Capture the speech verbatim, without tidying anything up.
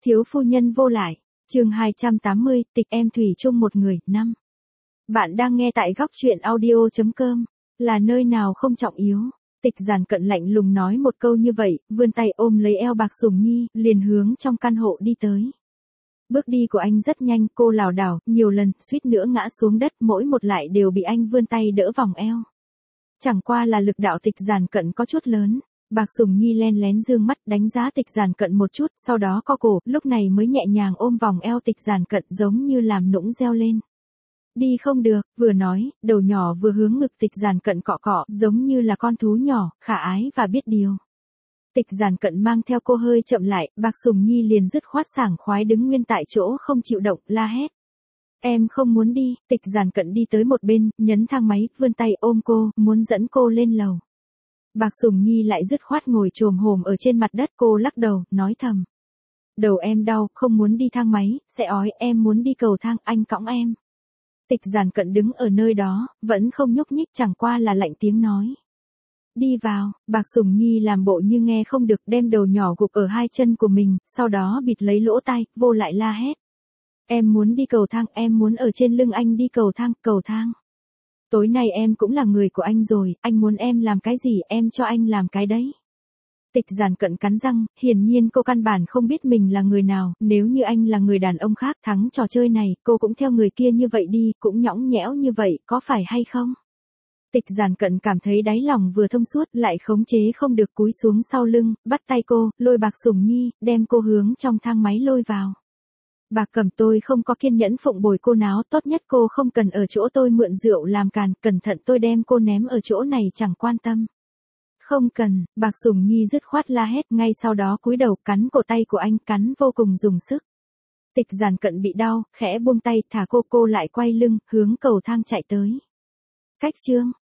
Thiếu phu nhân vô lại. Chương hai trăm tám mươi, tịch em thủy chung một người, năm. Bạn đang nghe tại góc truyện audio chấm com, là nơi nào không trọng yếu. Tịch Giản Cận lạnh lùng nói một câu như vậy, vươn tay ôm lấy eo Bạc Sùng Nhi, liền hướng trong căn hộ đi tới. Bước đi của anh rất nhanh, cô lảo đảo, nhiều lần, suýt nữa ngã xuống đất, mỗi một lại đều bị anh vươn tay đỡ vòng eo. Chẳng qua là lực đạo Tịch Giản Cận có chút lớn. Bạc Sùng Nhi len lén dương mắt đánh giá Tịch Giản Cận một chút, sau đó co cổ, lúc này mới nhẹ nhàng ôm vòng eo Tịch Giản Cận giống như làm nũng reo lên. Đi không được, vừa nói, đầu nhỏ vừa hướng ngực Tịch Giản Cận cọ cọ, giống như là con thú nhỏ, khả ái và biết điều. Tịch Giản Cận mang theo cô hơi chậm lại, Bạc Sùng Nhi liền dứt khoát sảng khoái đứng nguyên tại chỗ không chịu động, la hét. Em không muốn đi. Tịch Giản Cận đi tới một bên, nhấn thang máy, vươn tay ôm cô, muốn dẫn cô lên lầu. Bạc Sùng Nhi lại dứt khoát ngồi chồm hổm ở trên mặt đất, cô lắc đầu, nói thầm. Đầu em đau, không muốn đi thang máy, sẽ ói, em muốn đi cầu thang, anh cõng em. Tịch Giản Cận đứng ở nơi đó, vẫn không nhúc nhích, chẳng qua là lạnh tiếng nói. Đi vào. Bạc Sùng Nhi làm bộ như nghe không được, đem đầu nhỏ gục ở hai chân của mình, sau đó bịt lấy lỗ tai, vô lại la hét. Em muốn đi cầu thang, em muốn ở trên lưng anh đi cầu thang, cầu thang. Tối nay em cũng là người của anh rồi, anh muốn em làm cái gì em cho anh làm cái đấy. Tịch Giản Cận cắn răng, hiển nhiên cô căn bản không biết mình là người nào, nếu như anh là người đàn ông khác thắng trò chơi này, cô cũng theo người kia như vậy đi, cũng nhõng nhẽo như vậy, có phải hay không? Tịch Giản Cận cảm thấy đáy lòng vừa thông suốt, lại khống chế không được cúi xuống sau lưng, bắt tay cô, lôi Bạc Sùng Nhi, đem cô hướng trong thang máy lôi vào. Bạc Cẩm, tôi không có kiên nhẫn phụng bồi cô náo, tốt nhất cô không cần ở chỗ tôi mượn rượu làm càn, cẩn thận tôi đem cô ném ở chỗ này chẳng quan tâm. Không cần. Bạc Sùng Nhi dứt khoát la hét, ngay sau đó cúi đầu cắn cổ tay của anh, cắn vô cùng dùng sức. Tịch Giản Cận bị đau, khẽ buông tay, thả cô, cô lại quay lưng, hướng cầu thang chạy tới. Cách chương.